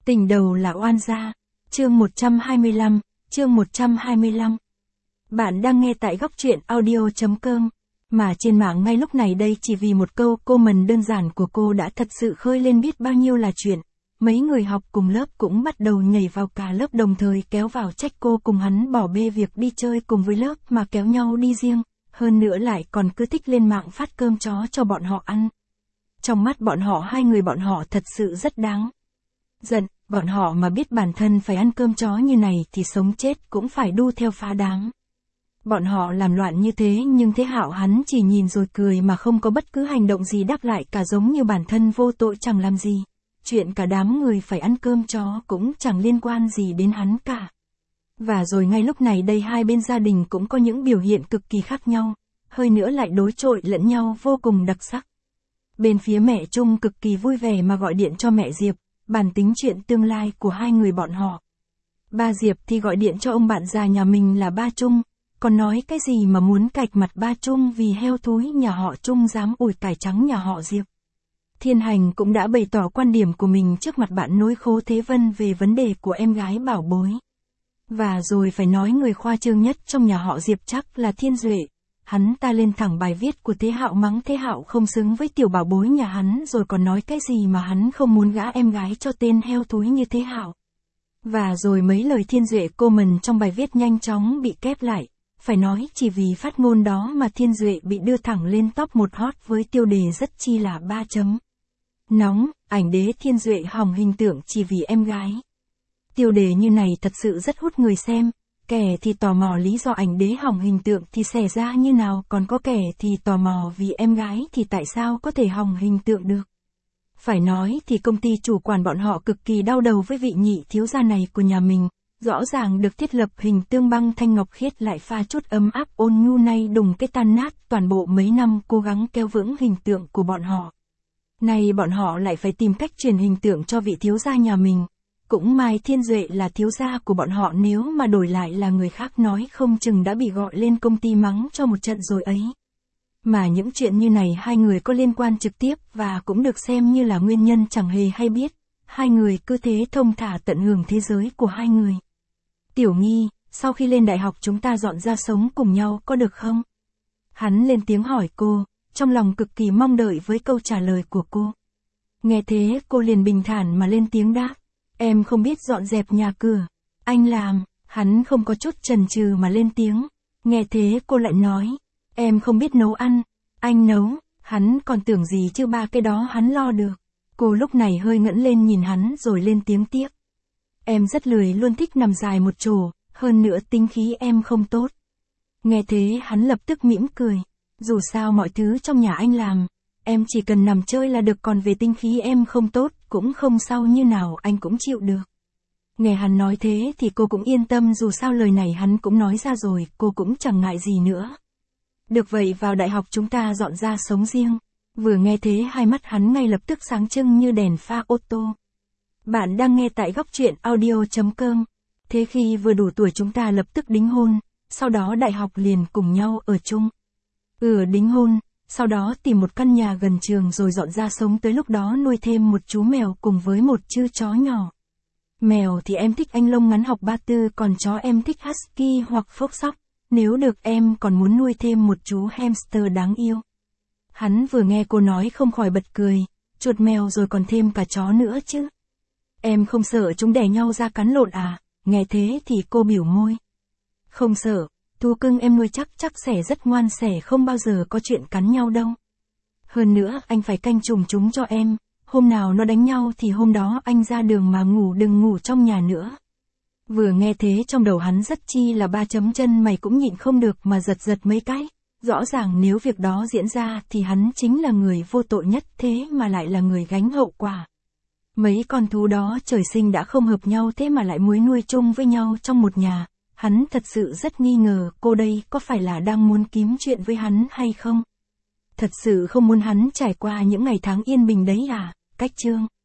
Tình đầu là oan gia. Chương 125, chương 125. Bạn đang nghe tại góc truyện audio.com. Mà trên mạng ngay lúc này đây chỉ vì một câu comment đơn giản của cô đã thật sự khơi lên biết bao nhiêu là chuyện. Mấy người học cùng lớp cũng bắt đầu nhảy vào cả lớp đồng thời kéo vào trách cô cùng hắn bỏ bê việc đi chơi cùng với lớp mà kéo nhau đi riêng. Hơn nữa lại còn cứ thích lên mạng phát cơm chó cho bọn họ ăn. Trong mắt bọn họ hai người bọn họ thật sự rất đáng giận, bọn họ mà biết bản thân phải ăn cơm chó như này thì sống chết cũng phải đu theo phá đáng. Bọn họ làm loạn như thế nhưng Thế Hạo hắn chỉ nhìn rồi cười mà không có bất cứ hành động gì đáp lại cả, giống như bản thân vô tội chẳng làm gì. Chuyện cả đám người phải ăn cơm chó cũng chẳng liên quan gì đến hắn cả. Và rồi ngay lúc này đây hai bên gia đình cũng có những biểu hiện cực kỳ khác nhau, hơi nữa lại đối chọi lẫn nhau vô cùng đặc sắc. Bên phía mẹ Trung cực kỳ vui vẻ mà gọi điện cho mẹ Diệp, bàn tính chuyện tương lai của hai người bọn họ. Ba Diệp thì gọi điện cho ông bạn già nhà mình là ba Trung, còn nói cái gì mà muốn cạch mặt ba Trung vì heo thúi nhà họ Trung dám ủi cải trắng nhà họ Diệp. Thiên Hành cũng đã bày tỏ quan điểm của mình trước mặt bạn nối Khố Thế Vân về vấn đề của em gái bảo bối. Và rồi phải nói người khoa trương nhất trong nhà họ Diệp chắc là Thiên Duệ. Hắn ta lên thẳng bài viết của Thế Hạo mắng Thế Hạo không xứng với tiểu bảo bối nhà hắn, rồi còn nói cái gì mà hắn không muốn gả em gái cho tên heo thúi như Thế Hạo. Và rồi mấy lời Thiên Duệ comment trong bài viết nhanh chóng bị kép lại. Phải nói chỉ vì phát ngôn đó mà Thiên Duệ bị đưa thẳng lên top 1 hot với tiêu đề rất chi là 3 chấm. Nóng, ảnh đế Thiên Duệ hỏng hình tượng chỉ vì em gái. Tiêu đề như này thật sự rất hút người xem. Kẻ thì tò mò lý do ảnh đế hỏng hình tượng thì xảy ra như nào, còn có kẻ thì tò mò vì em gái thì tại sao có thể hỏng hình tượng được. Phải nói thì công ty chủ quản bọn họ cực kỳ đau đầu với vị nhị thiếu gia này của nhà mình. Rõ ràng được thiết lập hình tương băng thanh ngọc khiết lại pha chút ấm áp ôn nhu, nay đùng cái tan nát toàn bộ mấy năm cố gắng kéo vững hình tượng của bọn họ. Này bọn họ lại phải tìm cách truyền hình tượng cho vị thiếu gia nhà mình. Cũng may Thiên Duệ là thiếu gia của bọn họ, nếu mà đổi lại là người khác nói không chừng đã bị gọi lên công ty mắng cho một trận rồi ấy. Mà những chuyện như này hai người có liên quan trực tiếp và cũng được xem như là nguyên nhân chẳng hề hay biết. Hai người cứ thế thông thả tận hưởng thế giới của hai người. Tiểu Nghi, sau khi lên đại học chúng ta dọn ra sống cùng nhau có được không? Hắn lên tiếng hỏi cô, trong lòng cực kỳ mong đợi với câu trả lời của cô. Nghe thế cô liền bình thản mà lên tiếng đáp. Em không biết dọn dẹp nhà cửa. Anh làm. Hắn không có chút chần chừ mà lên tiếng. Nghe thế cô lại nói. Em không biết nấu ăn. Anh nấu. Hắn còn tưởng gì chứ ba cái đó hắn lo được. Cô lúc này hơi ngẩng lên nhìn hắn rồi lên tiếng tiếp. Em rất lười, luôn thích nằm dài một chỗ, hơn nữa tính khí em không tốt. Nghe thế hắn lập tức mỉm cười. Dù sao mọi thứ trong nhà anh làm, em chỉ cần nằm chơi là được, còn về tính khí em không tốt, cũng không sao, như nào anh cũng chịu được. Nghe hắn nói thế thì cô cũng yên tâm, dù sao lời này hắn cũng nói ra rồi, cô cũng chẳng ngại gì nữa. Được vậy vào đại học chúng ta dọn ra sống riêng. Vừa nghe thế hai mắt hắn ngay lập tức sáng trưng như đèn pha ô tô. Bạn đang nghe tại góc truyện audio.com. Thế khi vừa đủ tuổi chúng ta lập tức đính hôn, sau đó đại học liền cùng nhau ở chung. Đính hôn, sau đó tìm một căn nhà gần trường rồi dọn ra sống, tới lúc đó nuôi thêm một chú mèo cùng với một chú chó nhỏ. Mèo thì em thích anh lông ngắn học ba tư, còn chó em thích husky hoặc phốc sóc. Nếu được em còn muốn nuôi thêm một chú hamster đáng yêu. Hắn vừa nghe cô nói không khỏi bật cười, chuột mèo rồi còn thêm cả chó nữa chứ. Em không sợ chúng đẻ nhau ra cắn lộn à? Nghe thế thì cô biểu môi. Không sợ, thú cưng em nuôi chắc sẽ rất ngoan, sẽ không bao giờ có chuyện cắn nhau đâu. Hơn nữa anh phải canh chừng chúng cho em, hôm nào nó đánh nhau thì hôm đó anh ra đường mà ngủ, đừng ngủ trong nhà nữa. Vừa nghe thế trong đầu hắn rất chi là 3 chấm, chân mày cũng nhịn không được mà giật mấy cái. Rõ ràng nếu việc đó diễn ra thì hắn chính là người vô tội nhất, thế mà lại là người gánh hậu quả. Mấy con thú đó trời sinh đã không hợp nhau, thế mà lại muốn nuôi chung với nhau trong một nhà. Hắn thật sự rất nghi ngờ cô đây có phải là đang muốn kiếm chuyện với hắn hay không? Thật sự không muốn hắn trải qua những ngày tháng yên bình đấy à? Cách chương